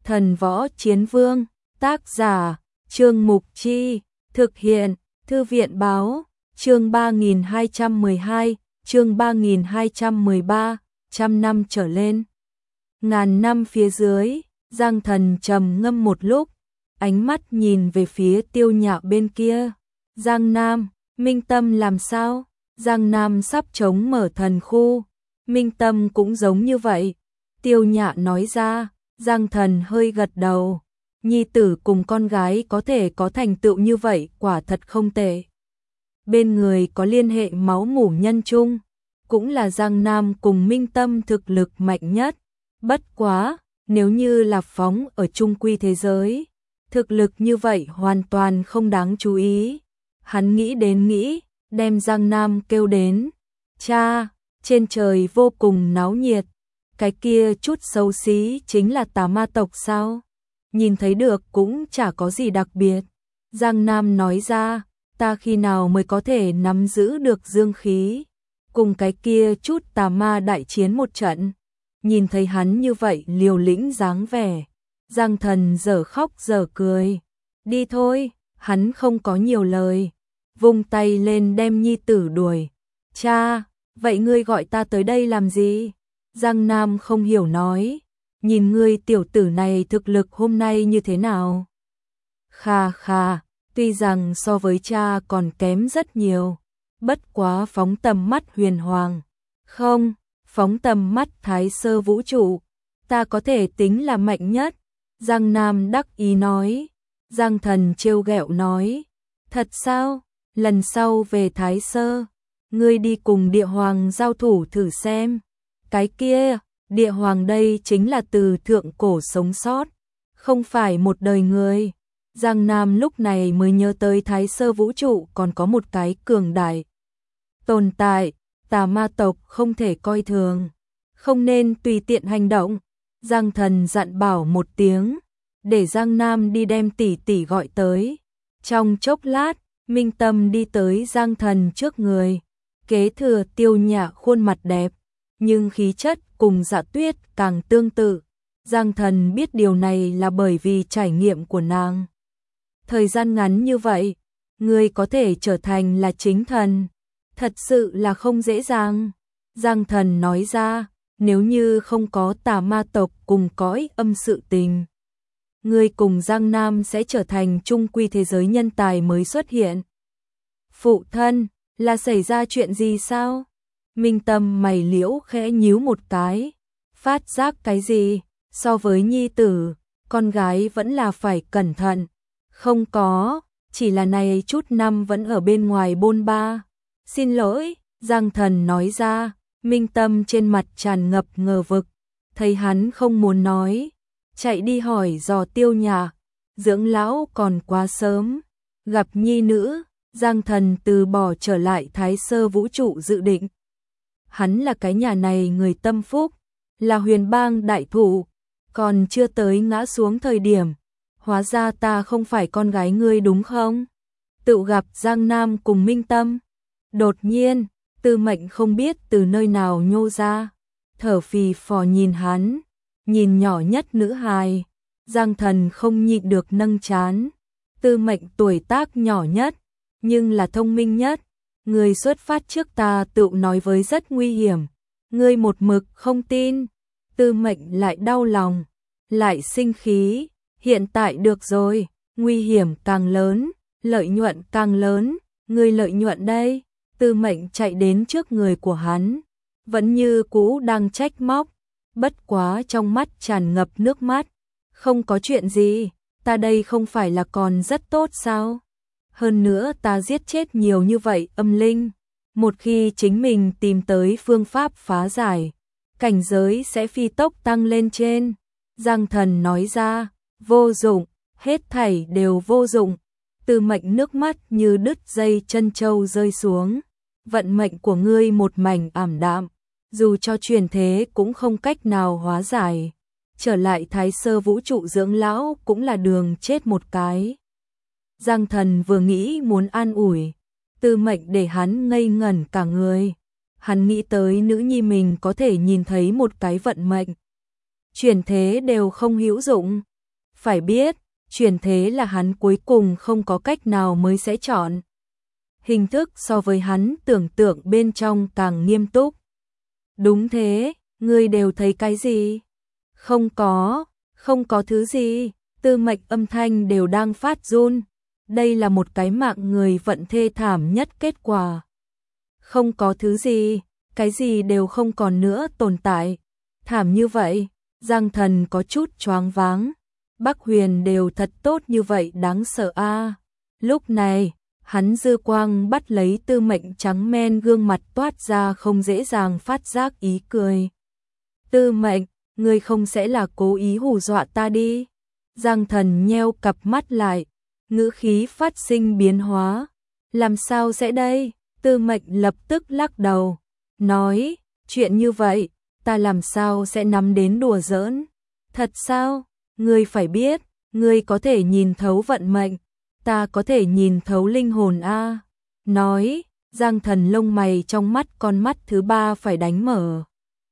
Thần Võ Chiến Vương, tác giả, Trương Mục Chi, thực hiện, Thư viện Báo, chương 3212, chương 3213, trăm năm trở lên. Ngàn năm phía dưới, Giang Thần trầm ngâm một lúc, ánh mắt nhìn về phía Tiêu Nhạ bên kia. Giang Nam, Minh Tâm làm sao? Giang Nam sắp chống mở thần khu, Minh Tâm cũng giống như vậy. Tiêu Nhạ nói ra. Giang Thần hơi gật đầu, nhi tử cùng con gái có thể có thành tựu như vậy quả thật không tệ. Bên người có liên hệ máu mủ nhân chung, cũng là Giang Nam cùng Minh Tâm thực lực mạnh nhất. Bất quá, nếu như là phóng ở trung quy thế giới, thực lực như vậy hoàn toàn không đáng chú ý. Hắn nghĩ, đem Giang Nam kêu đến. Cha, trên trời vô cùng náo nhiệt. Cái kia chút xấu xí chính là tà ma tộc sao? Nhìn thấy được cũng chả có gì đặc biệt. Giang Nam nói ra, ta khi nào mới có thể nắm giữ được dương khí, cùng cái kia chút tà ma đại chiến một trận. Nhìn thấy hắn như vậy liều lĩnh dáng vẻ, Giang Thần dở khóc dở cười. Đi thôi, hắn không có nhiều lời, vung tay lên đem nhi tử đuổi. Cha, vậy ngươi gọi ta tới đây làm gì? Giang Nam không hiểu nói, nhìn ngươi tiểu tử này thực lực hôm nay như thế nào? Khà khà, tuy rằng so với cha còn kém rất nhiều, bất quá phóng tầm mắt huyền hoàng. Không, phóng tầm mắt thái sơ vũ trụ, ta có thể tính là mạnh nhất. Giang Nam đắc ý nói. Giang Thần trêu ghẹo nói, thật sao? Lần sau về thái sơ, ngươi đi cùng địa hoàng giao thủ thử xem. Cái kia, địa hoàng đây chính là từ thượng cổ sống sót, không phải một đời người. Giang Nam lúc này mới nhớ tới thái sơ vũ trụ còn có một cái cường đại tồn tại, tà ma tộc không thể coi thường, không nên tùy tiện hành động. Giang Thần dặn bảo một tiếng, để Giang Nam đi đem tỷ tỷ gọi tới. Trong chốc lát, Minh Tâm đi tới Giang Thần trước người, kế thừa Tiêu Nhạ khuôn mặt đẹp, nhưng khí chất cùng Dạ Tuyết càng tương tự. Giang Thần biết điều này là bởi vì trải nghiệm của nàng. Thời gian ngắn như vậy, người có thể trở thành là chính thần, thật sự là không dễ dàng. Giang Thần nói ra, nếu như không có tà ma tộc cùng cõi âm sự tình, người cùng Giang Nam sẽ trở thành trung quy thế giới nhân tài mới xuất hiện. Phụ thân, là xảy ra chuyện gì sao? Minh Tâm mày liễu khẽ nhíu một cái, phát giác cái gì? So với nhi tử, con gái vẫn là phải cẩn thận. Không có, chỉ là này chút năm vẫn ở bên ngoài bôn ba. Xin lỗi, Giang Thần nói ra. Minh Tâm trên mặt tràn ngập ngờ vực, thấy hắn không muốn nói, chạy đi hỏi dò Tiêu Nhạ. Dưỡng lão còn quá sớm, gặp nhi nữ, Giang Thần từ bỏ trở lại thái sơ vũ trụ dự định. Hắn là cái nhà này người tâm phúc, là huyền bang đại thủ, còn chưa tới ngã xuống thời điểm. Hóa ra ta không phải con gái ngươi đúng không? Tự gặp Giang Nam cùng Minh Tâm. Đột nhiên, Tư Mệnh không biết từ nơi nào nhô ra, thở phì phò nhìn hắn, nhìn nhỏ nhất nữ hài. Giang Thần không nhịn được nâng trán. Tư Mệnh tuổi tác nhỏ nhất, nhưng là thông minh nhất. Người xuất phát trước ta tự nói với rất nguy hiểm, ngươi một mực không tin. Tư Mệnh lại đau lòng, lại sinh khí. Hiện tại được rồi, nguy hiểm càng lớn, lợi nhuận càng lớn, ngươi lợi nhuận đây. Tư Mệnh chạy đến trước người của hắn, vẫn như cũ đang trách móc, bất quá trong mắt tràn ngập nước mắt. Không có chuyện gì, ta đây không phải là còn rất tốt sao? Hơn nữa ta giết chết nhiều như vậy âm linh, một khi chính mình tìm tới phương pháp phá giải, cảnh giới sẽ phi tốc tăng lên trên. Giang Thần nói ra, vô dụng, hết thảy đều vô dụng. Tư Mệnh nước mắt như đứt dây chân châu rơi xuống. Vận mệnh của ngươi một mảnh ảm đạm, dù cho truyền thế cũng không cách nào hóa giải. Trở lại thái sơ vũ trụ dưỡng lão cũng là đường chết một cái. Giang Thần vừa nghĩ muốn an ủi Tư Mệnh để hắn ngây ngẩn cả người. Hắn nghĩ tới nữ nhi mình có thể nhìn thấy một cái vận mệnh. Chuyển thế đều không hữu dụng, Phải biết, chuyển thế là hắn cuối cùng không có cách nào mới sẽ chọn. Hình thức so với hắn tưởng tượng bên trong càng nghiêm túc. Đúng thế, ngươi đều thấy cái gì? Không có thứ gì, Tư Mệnh âm thanh đều đang phát run. Đây là một cái mạng người vận thê thảm nhất kết quả. Không có thứ gì, cái gì đều không còn nữa tồn tại. Thảm như vậy, Giang Thần có chút choáng váng. Bắc Huyền đều thật tốt như vậy đáng sợ a. Lúc này, hắn dư quang bắt lấy Tư Mệnh trắng men gương mặt toát ra không dễ dàng phát giác ý cười. Tư Mệnh, ngươi không sẽ là cố ý hù dọa ta đi? Giang Thần nheo cặp mắt lại, ngữ khí phát sinh biến hóa. Làm sao sẽ đây? Tư Mệnh lập tức lắc đầu, nói, chuyện như vậy, ta làm sao sẽ nắm đến đùa giỡn? Thật sao? Ngươi phải biết, ngươi có thể nhìn thấu vận mệnh, ta có thể nhìn thấu linh hồn a. Nói, Giang Thần lông mày trong mắt con mắt thứ ba phải đánh mở.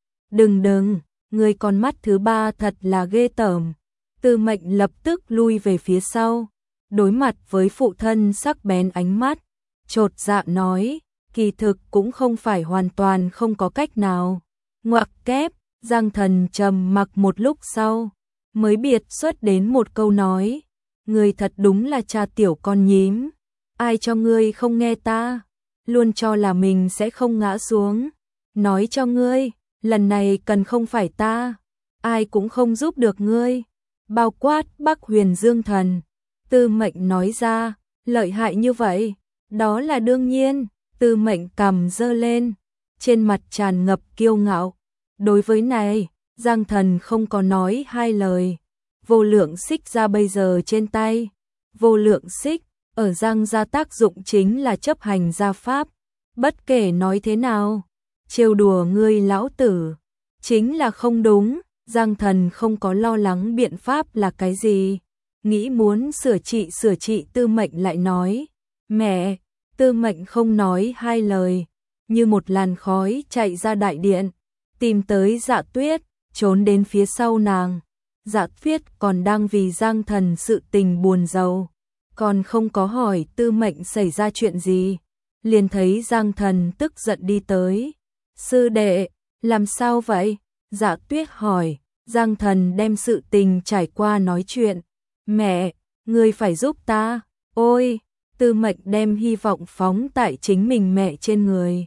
Đừng, ngươi con mắt thứ ba thật là ghê tởm. Tư Mệnh lập tức lui về phía sau, đối mặt với phụ thân sắc bén ánh mắt, chột dạ nói, kỳ thực cũng không phải hoàn toàn không có cách nào. Ngoặc kép, Giang Thần trầm mặc một lúc sau, mới biệt xuất đến một câu nói, ngươi thật đúng là cha tiểu con nhím, ai cho ngươi không nghe ta, luôn cho là mình sẽ không ngã xuống. Nói cho ngươi, lần này cần không phải ta, ai cũng không giúp được ngươi, bao quát Bắc Huyền Dương Thần. Tư Mệnh nói ra, lợi hại như vậy, đó là đương nhiên. Tư Mệnh cằm giơ lên, trên mặt tràn ngập kiêu ngạo. Đối với này, Giang Thần không có nói hai lời. Vô lượng xích ra bây giờ trên tay. Vô lượng xích, ở Giang gia tác dụng chính là chấp hành gia pháp. Bất kể nói thế nào, trêu đùa ngươi lão tử, chính là không đúng. Giang Thần không có lo lắng biện pháp là cái gì. Nghĩ muốn sửa trị Tư Mệnh lại nói, mẹ. Tư Mệnh không nói hai lời, như một làn khói chạy ra đại điện, tìm tới Dạ Tuyết, trốn đến phía sau nàng. Dạ Tuyết còn đang vì Giang Thần sự tình buồn rầu, còn không có hỏi Tư Mệnh xảy ra chuyện gì, liền thấy Giang Thần tức giận đi tới. Sư đệ, làm sao vậy? Dạ Tuyết hỏi. Giang Thần đem sự tình trải qua nói chuyện. Mẹ, ngươi phải giúp ta. Ôi! Tư Mệnh đem hy vọng phóng tại chính mình mẹ trên người.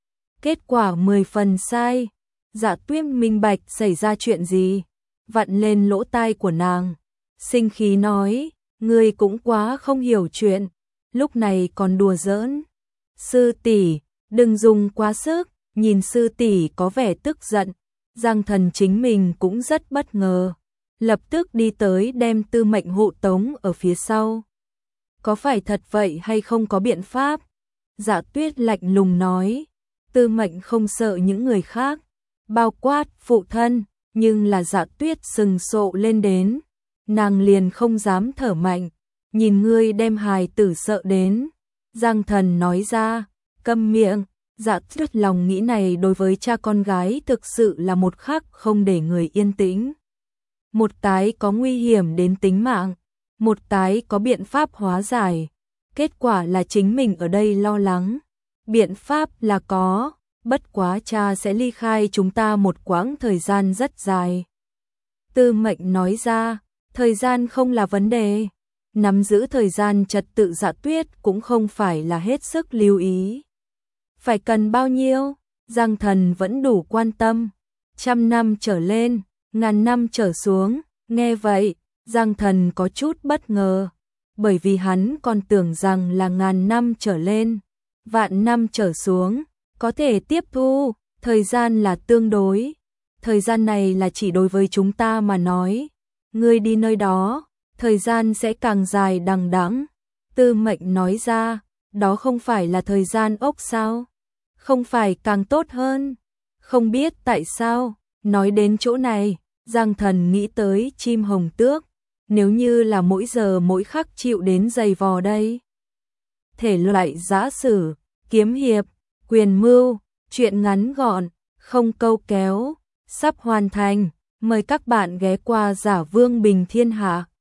Kết quả 10 phần sai. Dạ Tuyết minh bạch xảy ra chuyện gì, vặn lên lỗ tai của nàng, sinh khí nói, ngươi cũng quá không hiểu chuyện, lúc này còn đùa giỡn. Sư tỷ, đừng dùng quá sức. Nhìn sư tỷ có vẻ tức giận, Giang Thần chính mình cũng rất bất ngờ, lập tức đi tới đem Tư Mệnh hộ tống ở phía sau. Có phải thật vậy hay không có biện pháp? Dạ Tuyết lạnh lùng nói. Tư Mệnh không sợ những người khác, bao quát phụ thân, nhưng là Dạ Tuyết sừng sộ lên đến, nàng liền không dám thở mạnh, nhìn ngươi đem hài tử sợ đến. Giang Thần nói ra, câm miệng. Dạ Tuyết lòng nghĩ này đối với cha con gái thực sự là một khắc không để người yên tĩnh. Một cái có nguy hiểm đến tính mạng, một cái có biện pháp hóa giải. Kết quả là chính mình ở đây lo lắng. Biện pháp là có, bất quá cha sẽ ly khai chúng ta một quãng thời gian rất dài. Tư Mệnh nói ra, thời gian không là vấn đề. Nắm giữ thời gian trật tự Dạ Tuyết cũng không phải là hết sức lưu ý. Phải cần bao nhiêu? Giang Thần vẫn đủ quan tâm. 100 năm trở lên, 1000 năm trở xuống. Nghe vậy, Giang Thần có chút bất ngờ, bởi vì hắn còn tưởng rằng là 1000 năm trở lên, vạn năm trở xuống, có thể tiếp thu, thời gian là tương đối. Thời gian này là chỉ đối với chúng ta mà nói. Ngươi đi nơi đó, thời gian sẽ càng dài đằng đẵng. Tư Mệnh nói ra, đó không phải là thời gian ốc sao? Không phải càng tốt hơn? Không biết tại sao, nói đến chỗ này, Giang Thần nghĩ tới chim hồng tước, nếu như là mỗi giờ mỗi khắc chịu đến giày vò đây. Thể loại giã sử, kiếm hiệp, quyền mưu, truyện ngắn gọn, không câu kéo, sắp hoàn thành, mời các bạn ghé qua Giả Vương Bình Thiên Hạ.